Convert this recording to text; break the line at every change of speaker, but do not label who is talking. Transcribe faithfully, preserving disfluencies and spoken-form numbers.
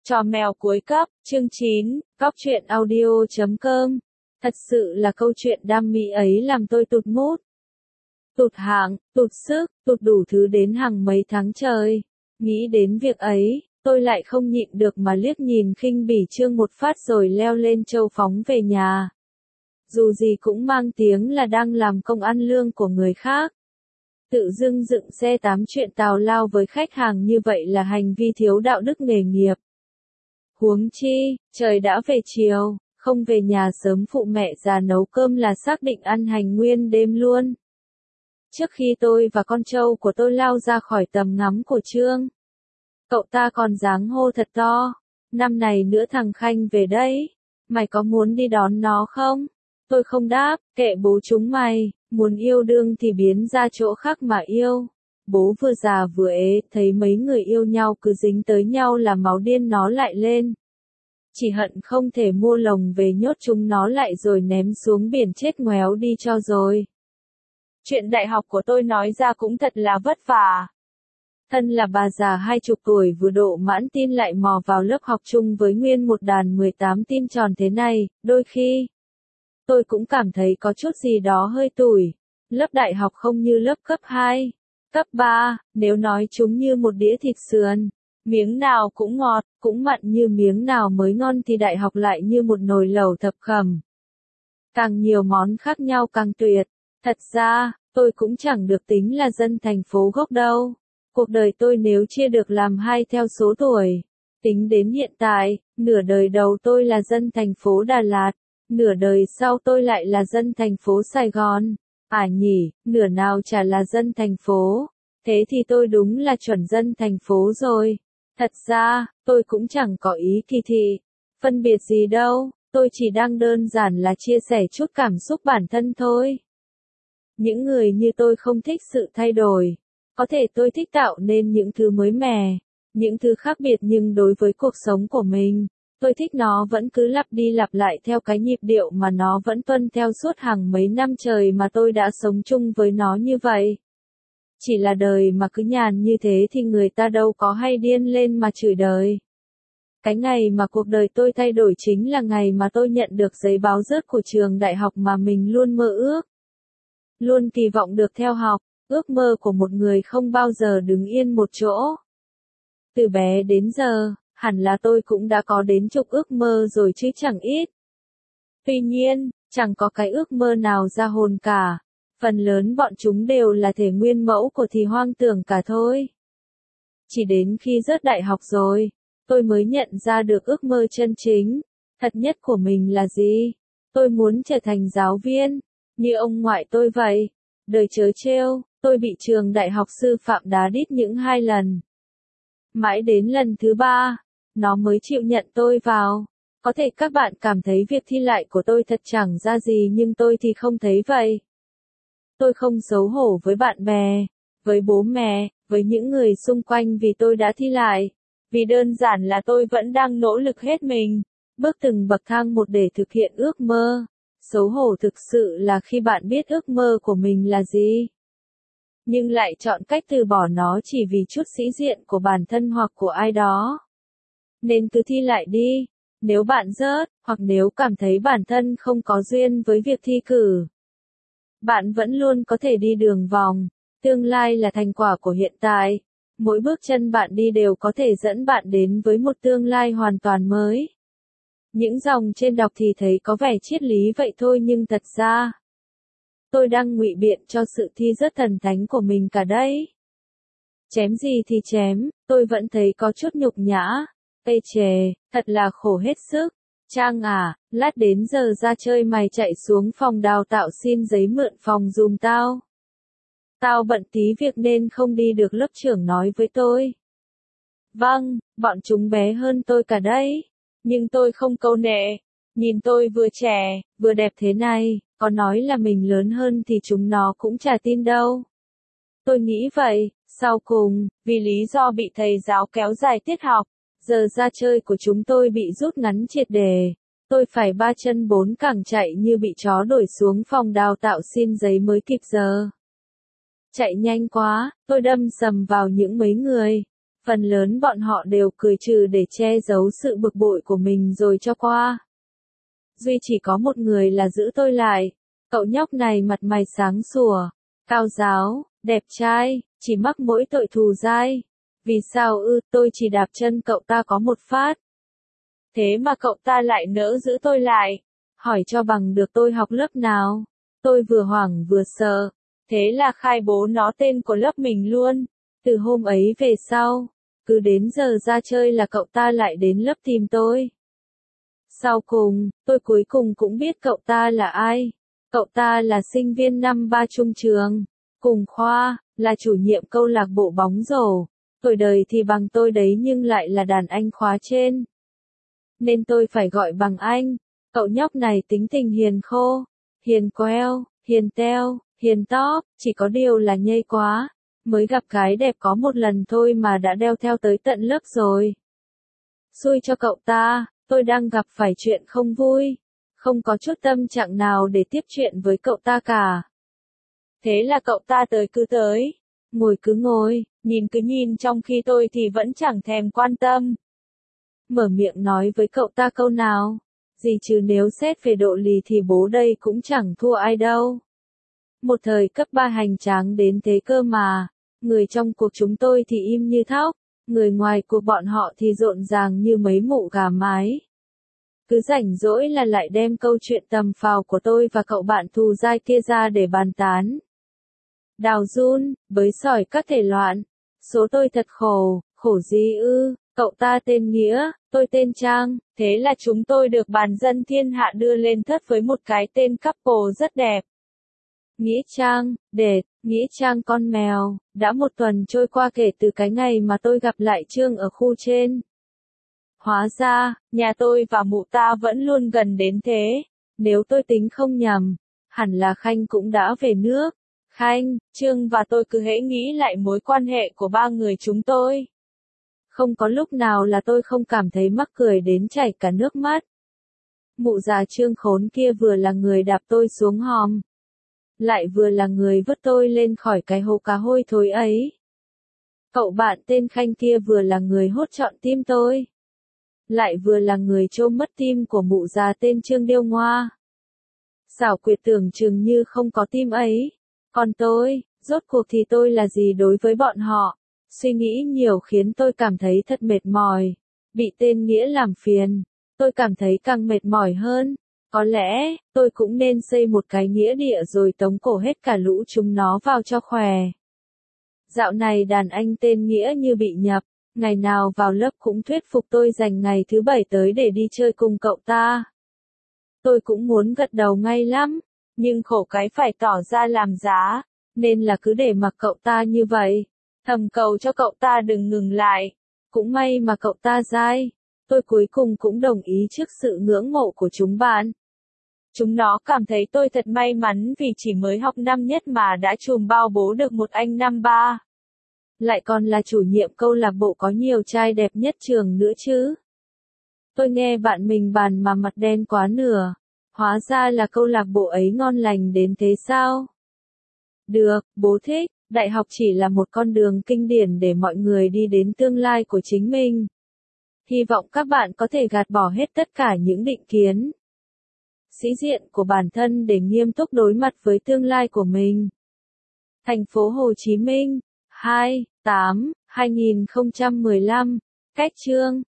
Trò mèo cuối cấp, chương chín, góc truyện audio chấm com. Thật sự là câu chuyện đam mỹ ấy làm tôi tụt mood. Tụt hạng, tụt sức, tụt đủ thứ đến hàng mấy tháng trời. Nghĩ đến việc ấy, tôi lại không nhịn được mà liếc nhìn khinh bỉ Trương một phát rồi leo lên châu phóng về nhà. Dù gì cũng mang tiếng là đang làm công ăn lương của người khác. Tự dưng dựng xe tám chuyện tào lao với khách hàng như vậy là hành vi thiếu đạo đức nghề nghiệp. Huống chi, trời đã về chiều, không về nhà sớm phụ mẹ già nấu cơm là xác định ăn hành nguyên đêm luôn. Trước khi tôi và con trâu của tôi lao ra khỏi tầm ngắm của Trương, cậu ta còn dáng hô thật to, năm này nữa thằng Khanh về đấy, mày có muốn đi đón nó không? Tôi không đáp, kệ bố chúng mày, muốn yêu đương thì biến ra chỗ khác mà yêu. Bố vừa già vừa ế, thấy mấy người yêu nhau cứ dính tới nhau là máu điên nó lại lên. Chỉ hận không thể mua lồng về nhốt chúng nó lại rồi ném xuống biển chết ngoéo đi cho rồi. Chuyện đại học của tôi nói ra cũng thật là vất vả. Thân là bà già hai chục tuổi vừa độ mãn tin lại mò vào lớp học chung với nguyên một đàn mười tám tin tròn thế này, đôi khi tôi cũng cảm thấy có chút gì đó hơi tủi. Lớp đại học không như lớp cấp hai. Cấp ba, nếu nói chúng như một đĩa thịt sườn, miếng nào cũng ngọt, cũng mặn như miếng nào mới ngon thì đại học lại như một nồi lẩu thập cẩm. Càng nhiều món khác nhau càng tuyệt. Thật ra, tôi cũng chẳng được tính là dân thành phố gốc đâu. Cuộc đời tôi nếu chia được làm hai theo số tuổi, tính đến hiện tại, nửa đời đầu tôi là dân thành phố Đà Lạt, nửa đời sau tôi lại là dân thành phố Sài Gòn. À nhỉ, nửa nào chả là dân thành phố, thế thì tôi đúng là chuẩn dân thành phố rồi. Thật ra, tôi cũng chẳng có ý kỳ thị, phân biệt gì đâu, tôi chỉ đang đơn giản là chia sẻ chút cảm xúc bản thân thôi. Những người như tôi không thích sự thay đổi, có thể tôi thích tạo nên những thứ mới mẻ, những thứ khác biệt nhưng đối với cuộc sống của mình, tôi thích nó vẫn cứ lặp đi lặp lại theo cái nhịp điệu mà nó vẫn tuân theo suốt hàng mấy năm trời mà tôi đã sống chung với nó như vậy. Chỉ là đời mà cứ nhàn như thế thì người ta đâu có hay điên lên mà chửi đời. Cái ngày mà cuộc đời tôi thay đổi chính là ngày mà tôi nhận được giấy báo rớt của trường đại học mà mình luôn mơ ước. Luôn kỳ vọng được theo học, ước mơ của một người không bao giờ đứng yên một chỗ. Từ bé đến giờ, hẳn là tôi cũng đã có đến chục ước mơ rồi chứ chẳng ít. Tuy nhiên, chẳng có cái ước mơ nào ra hồn cả. Phần lớn bọn chúng đều là thể nguyên mẫu của thì hoang tưởng cả thôi. Chỉ đến khi rớt đại học rồi, tôi mới nhận ra được ước mơ chân chính, thật nhất của mình là gì. Tôi muốn trở thành giáo viên, như ông ngoại tôi vậy. Đời trớ trêu, tôi bị trường đại học sư phạm đá đít những hai lần. Mãi đến lần thứ ba, nó mới chịu nhận tôi vào. Có thể các bạn cảm thấy việc thi lại của tôi thật chẳng ra gì nhưng tôi thì không thấy vậy. Tôi không xấu hổ với bạn bè, với bố mẹ, với những người xung quanh vì tôi đã thi lại. Vì đơn giản là tôi vẫn đang nỗ lực hết mình, bước từng bậc thang một để thực hiện ước mơ. Xấu hổ thực sự là khi bạn biết ước mơ của mình là gì, nhưng lại chọn cách từ bỏ nó chỉ vì chút sĩ diện của bản thân hoặc của ai đó. Nên cứ thi lại đi, nếu bạn rớt, hoặc nếu cảm thấy bản thân không có duyên với việc thi cử. Bạn vẫn luôn có thể đi đường vòng, tương lai là thành quả của hiện tại. Mỗi bước chân bạn đi đều có thể dẫn bạn đến với một tương lai hoàn toàn mới. Những dòng trên đọc thì thấy có vẻ triết lý vậy thôi nhưng thật ra, tôi đang ngụy biện cho sự thi rớt thần thánh của mình cả đấy. Chém gì thì chém, tôi vẫn thấy có chút nhục nhã. Ê chề, thật là khổ hết sức. Trang à, lát đến giờ ra chơi mày chạy xuống phòng đào tạo xin giấy mượn phòng giùm tao. Tao bận tí việc nên không đi được, lớp trưởng nói với tôi. Vâng, bọn chúng bé hơn tôi cả đấy. Nhưng tôi không câu nệ. Nhìn tôi vừa trẻ, vừa đẹp thế này, có nói là mình lớn hơn thì chúng nó cũng chả tin đâu. Tôi nghĩ vậy, sau cùng, vì lý do bị thầy giáo kéo dài tiết học, giờ ra chơi của chúng tôi bị rút ngắn triệt để. Tôi phải ba chân bốn cẳng chạy như bị chó đuổi xuống phòng đào tạo xin giấy mới kịp giờ. Chạy nhanh quá, tôi đâm sầm vào những mấy người. Phần lớn bọn họ đều cười trừ để che giấu sự bực bội của mình rồi cho qua. Duy chỉ có một người là giữ tôi lại. Cậu nhóc này mặt mày sáng sủa, cao ráo, đẹp trai, chỉ mắc mỗi tội thù dai. Vì sao ư, tôi chỉ đạp chân cậu ta có một phát. Thế mà cậu ta lại nỡ giữ tôi lại. Hỏi cho bằng được tôi học lớp nào. Tôi vừa hoảng vừa sợ. Thế là khai bố nó tên của lớp mình luôn. Từ hôm ấy về sau, cứ đến giờ ra chơi là cậu ta lại đến lớp tìm tôi. Sau cùng, tôi cuối cùng cũng biết cậu ta là ai. Cậu ta là sinh viên năm ba trung trường, cùng khoa, là chủ nhiệm câu lạc bộ bóng rổ. Tuổi đời thì bằng tôi đấy nhưng lại là đàn anh khóa trên. Nên tôi phải gọi bằng anh. Cậu nhóc này tính tình hiền khô, hiền queo, hiền teo, hiền tóp, chỉ có điều là nhây quá. Mới gặp gái đẹp có một lần thôi mà đã đeo theo tới tận lớp rồi. Xui cho cậu ta, tôi đang gặp phải chuyện không vui. Không có chút tâm trạng nào để tiếp chuyện với cậu ta cả. Thế là cậu ta tới cứ tới, ngồi cứ ngồi, nhìn cứ nhìn trong khi tôi thì vẫn chẳng thèm quan tâm. Mở miệng nói với cậu ta câu nào, gì chứ nếu xét về độ lì thì bố đây cũng chẳng thua ai đâu. Một thời cấp ba hành tráng đến thế cơ mà, người trong cuộc chúng tôi thì im như thóc, người ngoài cuộc bọn họ thì rộn ràng như mấy mụ gà mái. Cứ rảnh rỗi là lại đem câu chuyện tầm phào của tôi và cậu bạn thù dai kia ra để bàn tán. Đào run, bới sỏi các thể loạn. Số tôi thật khổ, khổ gì ư, cậu ta tên Nghĩa, tôi tên Trang, thế là chúng tôi được bàn dân thiên hạ đưa lên thất với một cái tên couple rất đẹp. Nghĩa Trang, đệt, Nghĩa Trang con mèo, đã một tuần trôi qua kể từ cái ngày mà tôi gặp lại Trương ở khu trên. Hóa ra, nhà tôi và mụ ta vẫn luôn gần đến thế. Nếu tôi tính không nhầm, hẳn là Khanh cũng đã về nước. Khanh, Trương và tôi cứ hễ nghĩ lại mối quan hệ của ba người chúng tôi. Không có lúc nào là tôi không cảm thấy mắc cười đến chảy cả nước mắt. Mụ già Trương khốn kia vừa là người đạp tôi xuống hòm, lại vừa là người vứt tôi lên khỏi cái hố cá hôi thối ấy. Cậu bạn tên Khanh kia vừa là người hốt trọn tim tôi, lại vừa là người chôm mất tim của mụ già tên Trương Điêu Ngoa. Xảo quyệt tưởng chừng như không có tim ấy. Còn tôi, rốt cuộc thì tôi là gì đối với bọn họ? Suy nghĩ nhiều khiến tôi cảm thấy thật mệt mỏi. Bị tên Nghĩa làm phiền, tôi cảm thấy càng mệt mỏi hơn. Có lẽ, tôi cũng nên xây một cái nghĩa địa rồi tống cổ hết cả lũ chúng nó vào cho khỏe. Dạo này đàn anh tên Nghĩa như bị nhập, ngày nào vào lớp cũng thuyết phục tôi dành ngày thứ bảy tới để đi chơi cùng cậu ta. Tôi cũng muốn gật đầu ngay lắm, nhưng khổ cái phải tỏ ra làm giá, nên là cứ để mặc cậu ta như vậy, thầm cầu cho cậu ta đừng ngừng lại. Cũng may mà cậu ta dai, tôi cuối cùng cũng đồng ý trước sự ngưỡng mộ của chúng bạn. Chúng nó cảm thấy tôi thật may mắn vì chỉ mới học năm nhất mà đã chùm bao bố được một anh năm ba. Lại còn là chủ nhiệm câu lạc bộ có nhiều trai đẹp nhất trường nữa chứ. Tôi nghe bạn mình bàn mà mặt đen quá nửa. Hóa ra là câu lạc bộ ấy ngon lành đến thế sao? Được, bố thích, đại học chỉ là một con đường kinh điển để mọi người đi đến tương lai của chính mình. Hy vọng các bạn có thể gạt bỏ hết tất cả những định kiến, sĩ diện của bản thân để nghiêm túc đối mặt với tương lai của mình. Thành phố Hồ Chí Minh, hai, tám, hai nghìn không trăm mười lăm, Cách chương